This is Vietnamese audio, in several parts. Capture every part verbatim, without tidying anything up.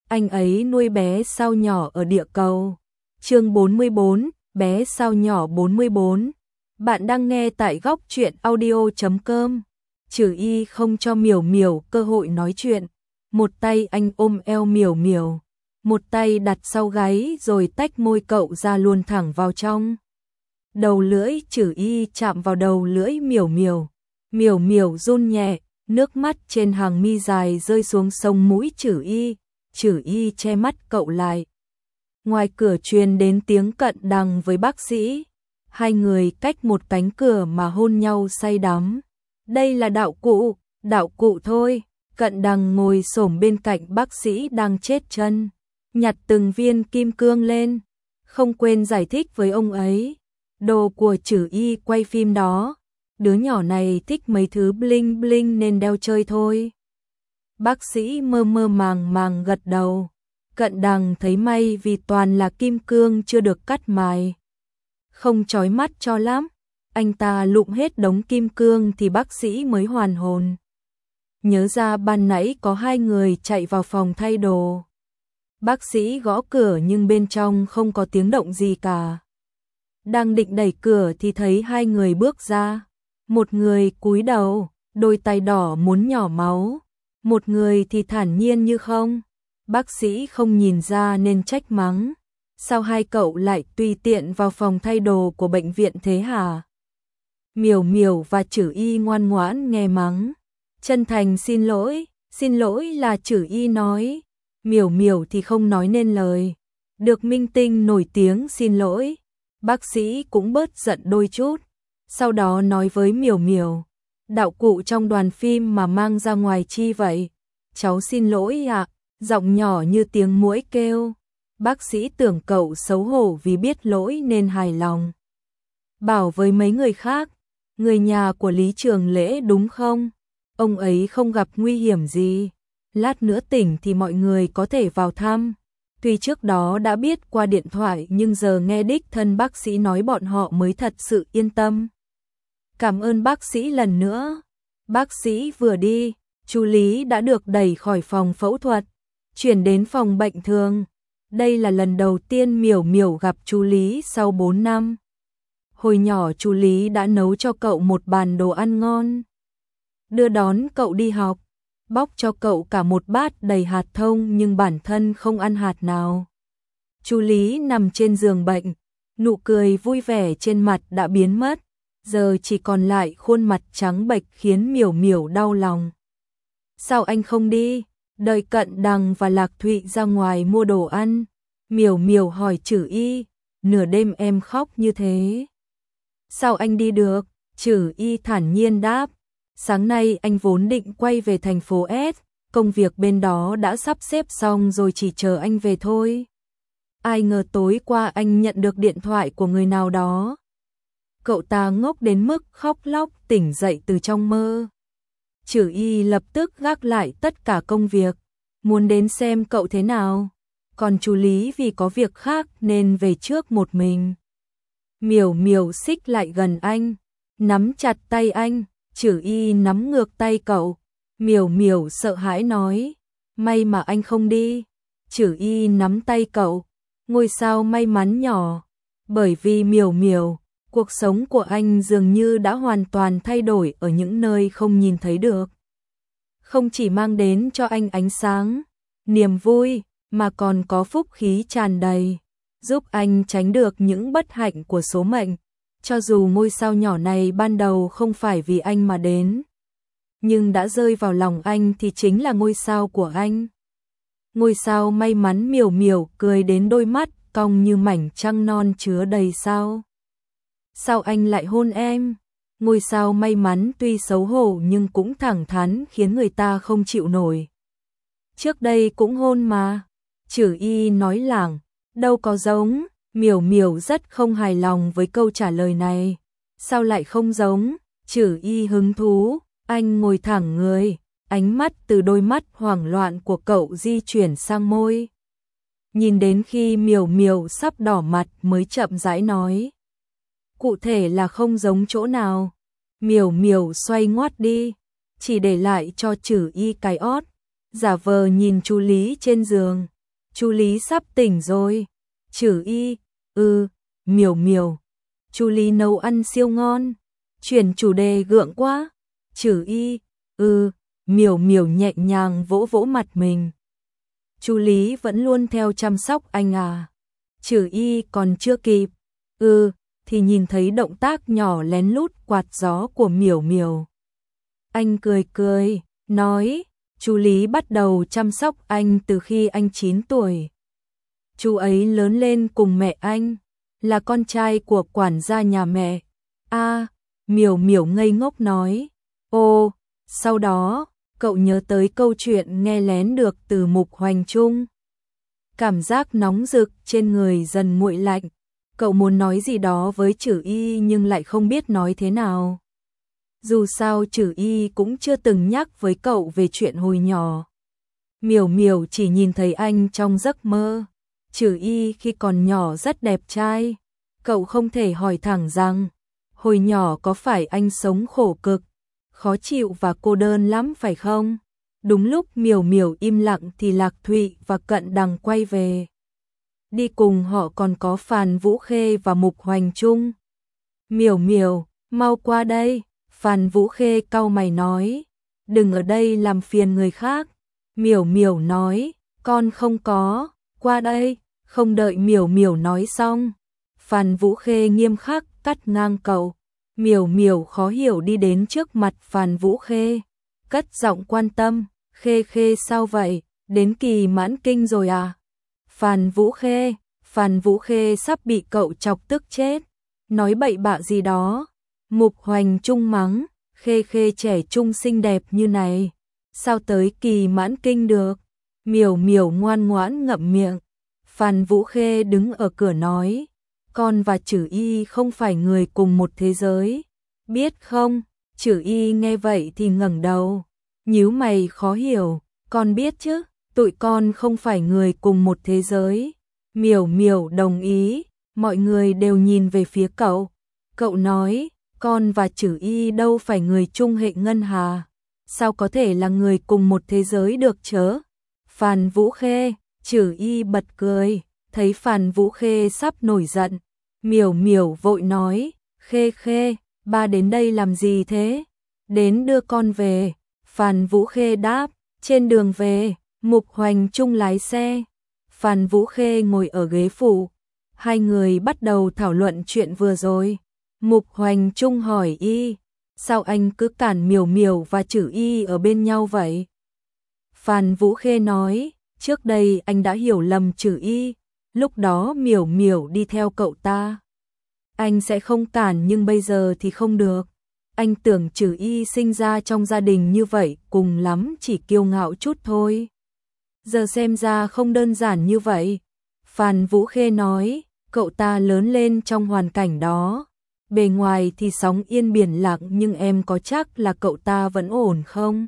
anh ấy nuôi bé sao nhỏ ở địa cầu. Chương bốn mươi bốn, bé sao nhỏ bốn mươi bốn. Bạn đang nghe tại góc truyện audio chấm com. Trừ Y không cho Miểu Miểu cơ hội nói chuyện. Một tay anh ôm eo Miểu Miểu, một tay đặt sau gáy rồi tách môi cậu ra luôn thẳng vào trong. Đầu lưỡi Trừ Y chạm vào đầu lưỡi Miểu Miểu. Miểu Miểu run nhẹ, nước mắt trên hàng mi dài rơi xuống sông mũi Trừ Y. Trừ Y che mắt cậu lại. Ngoài cửa truyền đến tiếng Cận Đằng với bác sĩ. Hai người cách một cánh cửa mà hôn nhau say đắm. Đây là đạo cụ, đạo cụ thôi. Cận Đằng ngồi xổm bên cạnh bác sĩ đang chết chân, nhặt từng viên kim cương lên, không quên giải thích với ông ấy. Đồ của Trừ Y quay phim đó, đứa nhỏ này thích mấy thứ bling bling nên đeo chơi thôi. Bác sĩ mơ mơ màng màng gật đầu. Cận Đằng thấy may vì toàn là kim cương chưa được cắt mài, không chói mắt cho lắm. Anh ta lụm hết đống kim cương thì bác sĩ mới hoàn hồn. Nhớ ra ban nãy có hai người chạy vào phòng thay đồ. Bác sĩ gõ cửa nhưng bên trong không có tiếng động gì cả. Đang định đẩy cửa thì thấy hai người bước ra. Một người cúi đầu, đôi tay đỏ muốn nhỏ máu. Một người thì thản nhiên như không. Bác sĩ không nhìn ra nên trách mắng. Sao hai cậu lại tùy tiện vào phòng thay đồ của bệnh viện thế hả? Miểu Miểu và Trừ Y ngoan ngoãn nghe mắng. Chân thành xin lỗi, xin lỗi là Trừ Y nói. Miểu Miểu thì không nói nên lời. Được minh tinh nổi tiếng xin lỗi, bác sĩ cũng bớt giận đôi chút. Sau đó nói với Miểu Miểu, đạo cụ trong đoàn phim mà mang ra ngoài chi vậy? Cháu xin lỗi ạ, giọng nhỏ như tiếng muỗi kêu. Bác sĩ tưởng cậu xấu hổ vì biết lỗi nên hài lòng. Bảo với mấy người khác, người nhà của Lý Trường Lễ đúng không? Ông ấy không gặp nguy hiểm gì. Lát nữa tỉnh thì mọi người có thể vào thăm. Tuy trước đó đã biết qua điện thoại nhưng giờ nghe đích thân bác sĩ nói bọn họ mới thật sự yên tâm. Cảm ơn bác sĩ lần nữa. Bác sĩ vừa đi, chú Lý đã được đẩy khỏi phòng phẫu thuật, chuyển đến phòng bệnh thường. Đây là lần đầu tiên Miểu Miểu gặp chú Lý sau bốn năm. Hồi nhỏ chú Lý đã nấu cho cậu một bàn đồ ăn ngon, đưa đón cậu đi học, bóc cho cậu cả một bát đầy hạt thông nhưng bản thân không ăn hạt nào. Chú Lý nằm trên giường bệnh, nụ cười vui vẻ trên mặt đã biến mất, giờ chỉ còn lại khuôn mặt trắng bệch khiến Miểu Miểu đau lòng. Sao anh không đi? Đợi Cận Đằng và Lạc Thụy ra ngoài mua đồ ăn. Miểu Miểu hỏi Trừ Y, nửa đêm em khóc như thế. Sao anh đi được? Trừ Y thản nhiên đáp. Sáng nay anh vốn định quay về thành phố S, công việc bên đó đã sắp xếp xong rồi chỉ chờ anh về thôi. Ai ngờ tối qua anh nhận được điện thoại của người nào đó. Cậu ta ngốc đến mức khóc lóc tỉnh dậy từ trong mơ. Trừ Y lập tức gác lại tất cả công việc, muốn đến xem cậu thế nào. Còn chú Lý vì có việc khác nên về trước một mình. Miểu Miểu xích lại gần anh, nắm chặt tay anh. Trừ Y nắm ngược tay cậu. Miểu Miểu sợ hãi nói, may mà anh không đi. Trừ Y nắm tay cậu, ngôi sao may mắn nhỏ. Bởi vì Miểu Miểu, cuộc sống của anh dường như đã hoàn toàn thay đổi ở những nơi không nhìn thấy được. Không chỉ mang đến cho anh ánh sáng, niềm vui, mà còn có phúc khí tràn đầy, giúp anh tránh được những bất hạnh của số mệnh. Cho dù ngôi sao nhỏ này ban đầu không phải vì anh mà đến, nhưng đã rơi vào lòng anh thì chính là ngôi sao của anh. Ngôi sao may mắn. Miểu Miểu cười đến đôi mắt cong như mảnh trăng non chứa đầy sao. Sao anh lại hôn em? Ngôi sao may mắn tuy xấu hổ nhưng cũng thẳng thắn khiến người ta không chịu nổi. Trước đây cũng hôn mà. Trừ Y nói lảng, đâu có giống. Miểu Miểu rất không hài lòng với câu trả lời này. Sao lại không giống? Trừ Y hứng thú, anh ngồi thẳng người, ánh mắt từ đôi mắt hoảng loạn của cậu di chuyển sang môi. Nhìn đến khi Miểu Miểu sắp đỏ mặt mới chậm rãi nói. Cụ thể là không giống chỗ nào? Miểu Miểu xoay ngoắt đi, chỉ để lại cho Trừ Y cái ót, giả vờ nhìn chú Lý trên giường. Chu Lý sắp tỉnh rồi. Chử Y, ừ, Miểu Miểu. Chu Lý nấu ăn siêu ngon. Chuyển chủ đề gượng quá. Chử Y, ừ, Miểu Miểu nhẹ nhàng vỗ vỗ mặt mình. Chu Lý vẫn luôn theo chăm sóc anh à? Chử Y còn chưa kịp. Ừ, thì nhìn thấy động tác nhỏ lén lút quạt gió của Miểu Miểu. Anh cười cười, nói, chú Lý bắt đầu chăm sóc anh từ khi anh chín tuổi. Chú ấy lớn lên cùng mẹ anh, là con trai của quản gia nhà mẹ. A, à, Miểu Miểu ngây ngốc nói. Ô, sau đó, cậu nhớ tới câu chuyện nghe lén được từ Mục Hoành Trung. Cảm giác nóng rực trên người dần nguội lạnh. Cậu muốn nói gì đó với Chử Y nhưng lại không biết nói thế nào. Dù sao Chử Y cũng chưa từng nhắc với cậu về chuyện hồi nhỏ. Miểu Miểu chỉ nhìn thấy anh trong giấc mơ. Chử Y khi còn nhỏ rất đẹp trai. Cậu không thể hỏi thẳng rằng, hồi nhỏ có phải anh sống khổ cực, khó chịu và cô đơn lắm phải không? Đúng lúc Miểu Miểu im lặng thì Lạc Thụy và Cận Đằng quay về. Đi cùng họ còn có Phàn Vũ Khê và Mục Hoành Trung. Miểu Miểu, mau qua đây. Phàn Vũ Khê cau mày nói, đừng ở đây làm phiền người khác. Miểu Miểu nói, con không có, qua đây. Không đợi Miểu Miểu nói xong, Phàn Vũ Khê nghiêm khắc cắt ngang cậu. Miểu Miểu khó hiểu đi đến trước mặt Phàn Vũ Khê, cất giọng quan tâm, Khê Khê sao vậy, đến kỳ mãn kinh rồi à? Phàn Vũ Khê, Phàn Vũ Khê sắp bị cậu chọc tức chết, nói bậy bạ gì đó. Mục Hoành Trung mắng, Khê Khê trẻ trung xinh đẹp như này, sao tới kỳ mãn kinh được? Miểu Miểu ngoan ngoãn ngậm miệng. Phàn Vũ Khê đứng ở cửa nói, con và Chử Y không phải người cùng một thế giới, biết không? Chử Y nghe vậy thì ngẩng đầu, nhíu mày khó hiểu, con biết chứ, tụi con không phải người cùng một thế giới. Miểu Miểu đồng ý, mọi người đều nhìn về phía cậu. Cậu nói, con và Chử Y đâu phải người chung hệ ngân hà, sao có thể là người cùng một thế giới được chớ? Phàn Vũ Khê, Chử Y bật cười, thấy Phàn Vũ Khê sắp nổi giận. Miểu Miểu vội nói, Khê Khê, ba đến đây làm gì thế? Đến đưa con về. Phàn Vũ Khê đáp, trên đường về, Mục Hoành Trung lái xe. Phàn Vũ Khê ngồi ở ghế phụ. Hai người bắt đầu thảo luận chuyện vừa rồi. Mục Hoành Trung hỏi Y, sao anh cứ cản Miểu Miểu và Chử Y ở bên nhau vậy? Phàn Vũ Khê nói, trước đây anh đã hiểu lầm Chử Y, lúc đó Miểu Miểu đi theo cậu ta. Anh sẽ không cản nhưng bây giờ thì không được. Anh tưởng Chử Y sinh ra trong gia đình như vậy cùng lắm chỉ kiêu ngạo chút thôi. Giờ xem ra không đơn giản như vậy. Phàn Vũ Khê nói, cậu ta lớn lên trong hoàn cảnh đó. Bề ngoài thì sóng yên biển lặng nhưng em có chắc là cậu ta vẫn ổn không?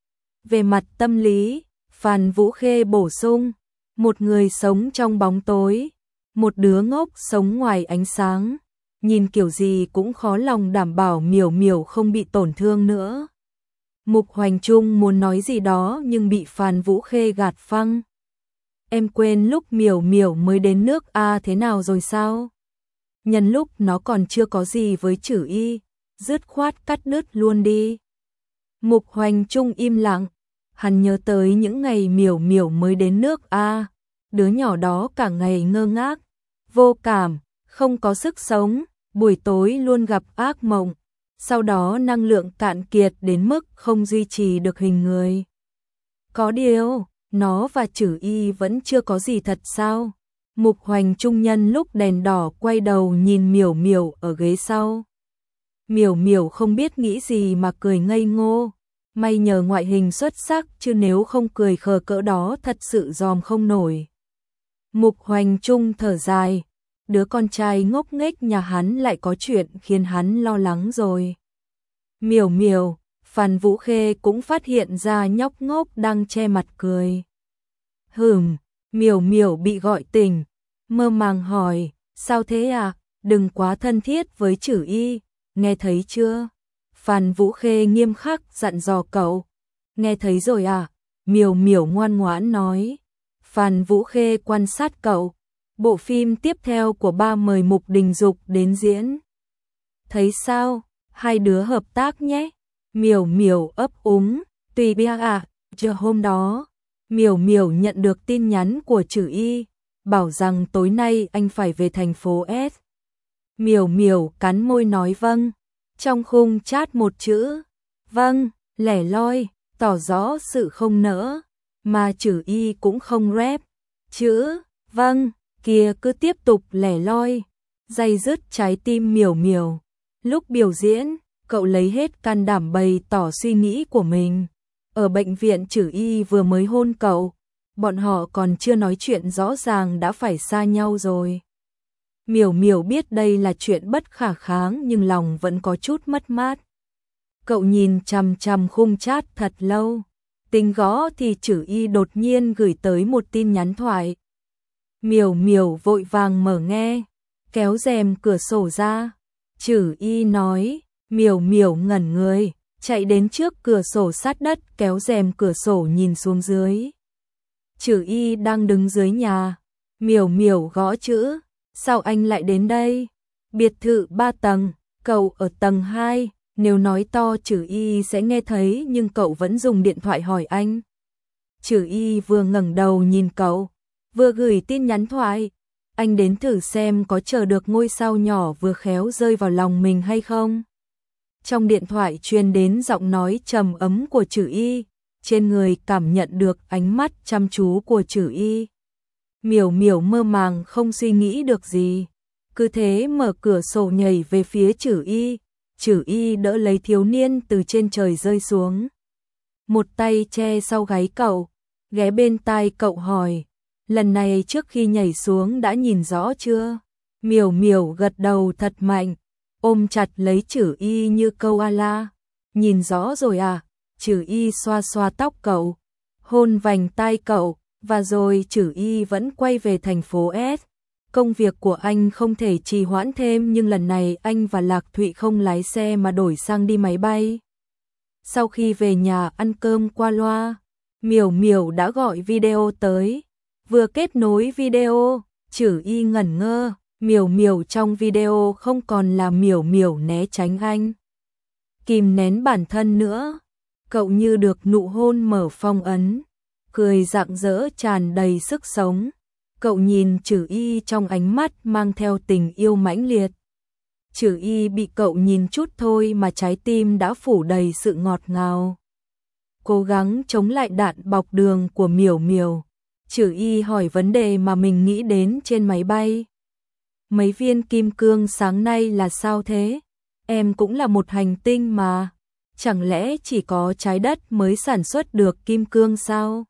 Về mặt tâm lý, Phàn Vũ Khê bổ sung, một người sống trong bóng tối, một đứa ngốc sống ngoài ánh sáng, nhìn kiểu gì cũng khó lòng đảm bảo Miểu Miểu không bị tổn thương nữa. Mục Hoành Trung muốn nói gì đó nhưng bị Phàn Vũ Khê gạt phăng. Em quên lúc Miểu Miểu mới đến nước A thế nào rồi sao? Nhân lúc nó còn chưa có gì với Chử Y, dứt khoát cắt đứt luôn đi. Mục Hoành Trung im lặng, hắn nhớ tới những ngày Miểu Miểu mới đến nước A, đứa nhỏ đó cả ngày ngơ ngác, vô cảm, không có sức sống, buổi tối luôn gặp ác mộng, sau đó năng lượng cạn kiệt đến mức không duy trì được hình người. Có điều, nó và Chử Y vẫn chưa có gì thật sao? Mục Hoành Trung nhân lúc đèn đỏ quay đầu nhìn Miểu Miểu ở ghế sau. Miểu Miểu không biết nghĩ gì mà cười ngây ngô. May nhờ ngoại hình xuất sắc chứ nếu không cười khờ cỡ đó thật sự dòm không nổi. Mục Hoành Trung thở dài. Đứa con trai ngốc nghếch nhà hắn lại có chuyện khiến hắn lo lắng rồi. Miểu Miểu, Phàn Vũ Khê cũng phát hiện ra nhóc ngốc đang che mặt cười. Hừm, Miểu Miểu bị gọi tỉnh, mơ màng hỏi, sao thế à, đừng quá thân thiết với Chử Y, nghe thấy chưa? Phàn Vũ Khê nghiêm khắc dặn dò cậu. Nghe thấy rồi à? Miểu Miểu ngoan ngoãn nói. Phan Vũ Khê quan sát cậu. Bộ phim tiếp theo của ba mời Mục Đình Dục đến diễn. Thấy sao? Hai đứa hợp tác nhé. Miểu Miểu ấp úng. Tùy bia à, chờ hôm đó. Miểu Miểu nhận được tin nhắn của Trử Y, bảo rằng tối nay anh phải về thành phố S. Miểu Miểu cắn môi nói vâng. Trong khung chat một chữ vâng, lẻ loi, tỏ rõ sự không nỡ, mà Trử Y cũng không rep. Chữ vâng kia cứ tiếp tục lẻ loi, day dứt trái tim Miểu Miểu. Lúc biểu diễn, cậu lấy hết can đảm bày tỏ suy nghĩ của mình. Ở bệnh viện Trử Y vừa mới hôn cậu, bọn họ còn chưa nói chuyện rõ ràng đã phải xa nhau rồi. Miểu Miểu biết đây là chuyện bất khả kháng nhưng lòng vẫn có chút mất mát. Cậu nhìn chằm chằm khung chat thật lâu. Tính gõ thì Trử Y đột nhiên gửi tới một tin nhắn thoại. Miểu Miểu vội vàng mở nghe, kéo rèm cửa sổ ra. Trử Y nói, Miểu Miểu ngẩn người, chạy đến trước cửa sổ sát đất, kéo rèm cửa sổ nhìn xuống dưới. Trử Y đang đứng dưới nhà. Miểu Miểu gõ chữ, sao anh lại đến đây? Biệt thự ba tầng, cậu ở tầng hai, nếu nói to Trử Y sẽ nghe thấy nhưng cậu vẫn dùng điện thoại hỏi anh. Trử Y vừa ngẩng đầu nhìn cậu, vừa gửi tin nhắn thoại. Anh đến thử xem có chờ được ngôi sao nhỏ vừa khéo rơi vào lòng mình hay không. Trong điện thoại truyền đến giọng nói trầm ấm của Trử Y, trên người cảm nhận được ánh mắt chăm chú của Trử Y. Miểu Miểu mơ màng không suy nghĩ được gì, cứ thế mở cửa sổ nhảy về phía Trử Y. Trử Y đỡ lấy thiếu niên từ trên trời rơi xuống. Một tay che sau gáy cậu, ghé bên tai cậu hỏi, lần này trước khi nhảy xuống đã nhìn rõ chưa? Miểu Miểu gật đầu thật mạnh, ôm chặt lấy Trử Y như câu ala. Nhìn rõ rồi à? Trử Y xoa xoa tóc cậu, hôn vành tai cậu, và rồi Trử Y vẫn quay về thành phố S. Công việc của anh không thể trì hoãn thêm nhưng lần này anh và Lạc Thụy không lái xe mà đổi sang đi máy bay. Sau khi về nhà ăn cơm qua loa, Miểu Miểu đã gọi video tới. Vừa kết nối video, Trử Y ngẩn ngơ, Miểu Miểu trong video không còn là Miểu Miểu né tránh anh, kìm nén bản thân nữa. Cậu như được nụ hôn mở phong ấn, cười rạng rỡ tràn đầy sức sống. Cậu nhìn Trử Y trong ánh mắt mang theo tình yêu mãnh liệt. Trử Y bị cậu nhìn chút thôi mà trái tim đã phủ đầy sự ngọt ngào. Cố gắng chống lại đạn bọc đường của Miểu Miểu, Trử Y hỏi vấn đề mà mình nghĩ đến trên máy bay. Mấy viên kim cương sáng nay là sao thế? Em cũng là một hành tinh mà, chẳng lẽ chỉ có trái đất mới sản xuất được kim cương sao?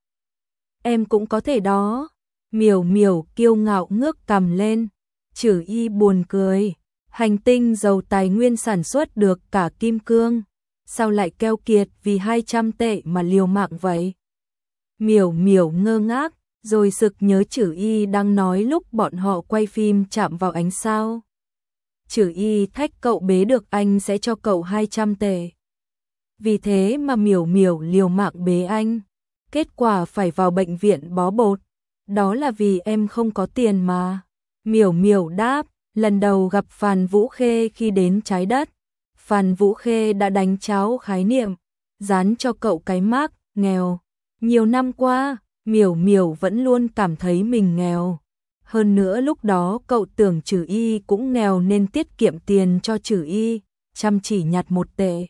Em cũng có thể đó. Miểu Miểu kiêu ngạo ngước cằm lên. Trử Y buồn cười, hành tinh giàu tài nguyên sản xuất được cả kim cương, sao lại keo kiệt vì hai trăm tệ mà liều mạng vậy? Miểu Miểu ngơ ngác, rồi sực nhớ Trử Y đang nói lúc bọn họ quay phim chạm vào ánh sao. Trử Y thách cậu bế được anh sẽ cho cậu hai trăm tệ. Vì thế mà Miểu Miểu liều mạng bế anh, kết quả phải vào bệnh viện bó bột. Đó là vì em không có tiền mà. Miểu Miểu đáp, lần đầu gặp Phan Vũ Khê khi đến trái đất, Phan Vũ Khê đã đánh tráo khái niệm, dán cho cậu cái mác nghèo. Nhiều năm qua, Miểu Miểu vẫn luôn cảm thấy mình nghèo. Hơn nữa lúc đó cậu tưởng Trử Y cũng nghèo nên tiết kiệm tiền cho Trử Y, chăm chỉ nhặt một tệ.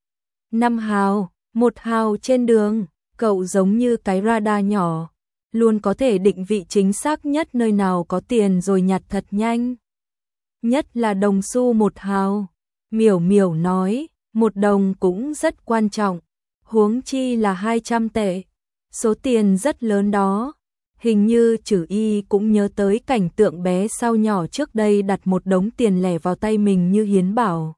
Năm hào, một hào trên đường, cậu giống như cái radar nhỏ, luôn có thể định vị chính xác nhất nơi nào có tiền rồi nhặt thật nhanh. Nhất là đồng xu một hào. Miểu Miểu nói, một đồng cũng rất quan trọng, huống chi là hai trăm tệ. Số tiền rất lớn đó. Hình như Trử Y cũng nhớ tới cảnh tượng bé sao nhỏ trước đây đặt một đống tiền lẻ vào tay mình như hiến bảo.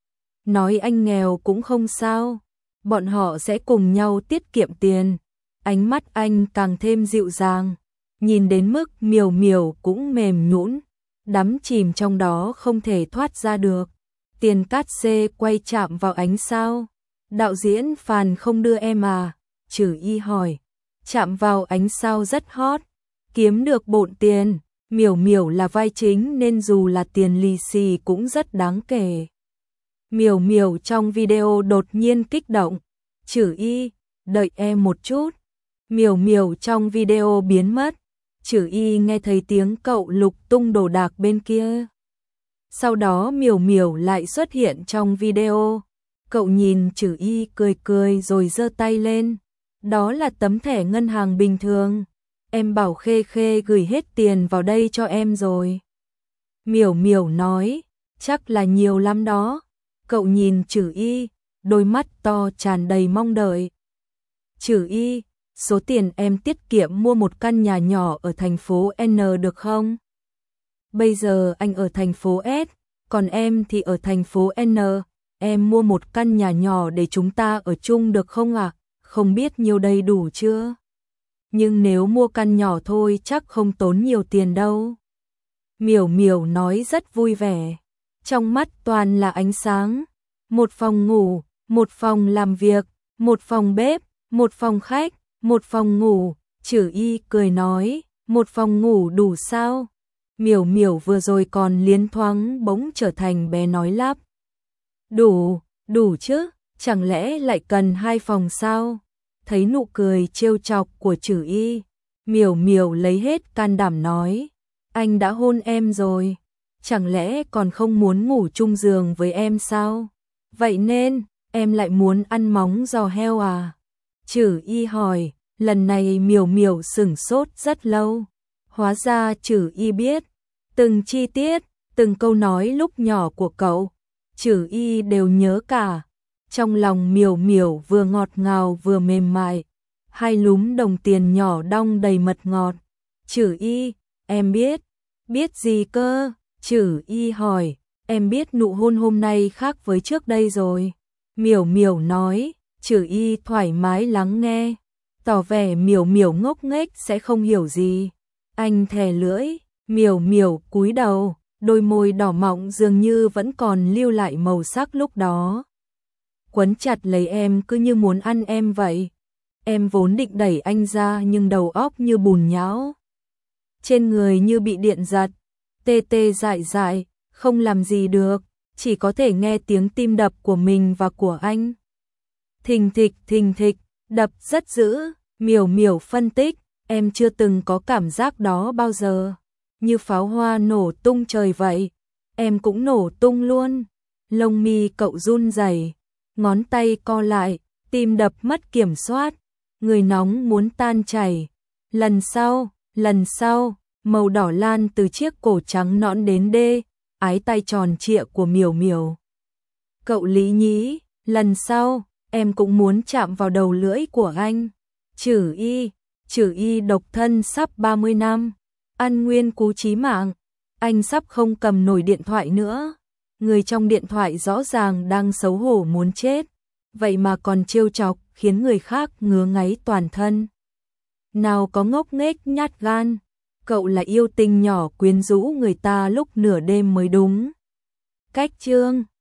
Nói anh nghèo cũng không sao, bọn họ sẽ cùng nhau tiết kiệm tiền. Ánh mắt anh càng thêm dịu dàng, nhìn đến mức Miểu Miểu cũng mềm nhũn, đắm chìm trong đó không thể thoát ra được. Tiền cát xê quay chạm vào ánh sao. Đạo diễn Phan không đưa em à? Trử Y hỏi. Chạm vào ánh sao rất hot. kiếm được bộn tiền, Miểu Miểu là vai chính nên dù là tiền lì xì cũng rất đáng kể. Miểu Miểu trong video đột nhiên kích động, Trử Y, đợi em một chút. Miểu Miểu trong video biến mất, Trử Y nghe thấy tiếng cậu lục tung đồ đạc bên kia. Sau đó Miểu Miểu lại xuất hiện trong video. Cậu nhìn Trử Y cười cười rồi giơ tay lên. Đó là tấm thẻ ngân hàng bình thường. Em bảo Khê Khê gửi hết tiền vào đây cho em rồi. Miểu Miểu nói, chắc là nhiều lắm đó. Cậu nhìn Trử Y, đôi mắt to tràn đầy mong đợi. Trử Y, số tiền em tiết kiệm mua một căn nhà nhỏ ở thành phố N được không? Bây giờ anh ở thành phố S, còn em thì ở thành phố N. Em mua một căn nhà nhỏ để chúng ta ở chung được không ạ? À? Không biết nhiêu đây đủ chưa? Nhưng nếu mua căn nhỏ thôi chắc không tốn nhiều tiền đâu. Miểu Miểu nói rất vui vẻ. Trong mắt toàn là ánh sáng. Một phòng ngủ, một phòng làm việc, một phòng bếp, một phòng khách, một phòng ngủ. Trử Y cười nói, một phòng ngủ đủ sao? Miểu Miểu vừa rồi còn liến thoáng bỗng trở thành bé nói lắp. Đủ, đủ chứ, chẳng lẽ lại cần hai phòng sao? Thấy nụ cười trêu chọc của Trử Y, Miểu Miểu lấy hết can đảm nói, anh đã hôn em rồi, chẳng lẽ còn không muốn ngủ chung giường với em sao? Vậy nên, em lại muốn ăn móng giò heo à? Trử Y hỏi, lần này Miểu Miểu sửng sốt rất lâu. Hóa ra Trử Y biết, từng chi tiết, từng câu nói lúc nhỏ của cậu, Trử Y đều nhớ cả. Trong lòng Miểu Miểu vừa ngọt ngào vừa mềm mại, hai lúm đồng tiền nhỏ đong đầy mật ngọt. Trử Y, em biết, biết gì cơ? Trử Y hỏi, em biết nụ hôn hôm nay khác với trước đây rồi. Miểu Miểu nói, Trử Y thoải mái lắng nghe, tỏ vẻ Miểu Miểu ngốc nghếch sẽ không hiểu gì. Anh thè lưỡi, Miểu Miểu cúi đầu, đôi môi đỏ mọng dường như vẫn còn lưu lại màu sắc lúc đó. Quấn chặt lấy em cứ như muốn ăn em vậy. Em vốn định đẩy anh ra nhưng đầu óc như bùn nhão. Trên người như bị điện giật, tê tê dại dại, không làm gì được, chỉ có thể nghe tiếng tim đập của mình và của anh. Thình thịch thình thịch, đập rất dữ. Miểu Miểu phân tích, em chưa từng có cảm giác đó bao giờ. Như pháo hoa nổ tung trời vậy. Em cũng nổ tung luôn. Lông mi cậu run rẩy, ngón tay co lại, tim đập mất kiểm soát, người nóng muốn tan chảy. Lần sau, lần sau, màu đỏ lan từ chiếc cổ trắng nõn đến đê, ái tay tròn trịa của Miểu Miểu. Cậu Lý Nhĩ, lần sau, em cũng muốn chạm vào đầu lưỡi của anh. Trử Y, Trử Y độc thân sắp ba mươi năm, ăn nguyên cú chí mạng, anh sắp không cầm nổi điện thoại nữa. Người trong điện thoại rõ ràng đang xấu hổ muốn chết, vậy mà còn trêu chọc khiến người khác ngứa ngáy toàn thân. Nào có ngốc nghếch nhát gan, cậu là yêu tinh nhỏ quyến rũ người ta lúc nửa đêm mới đúng. Cách chương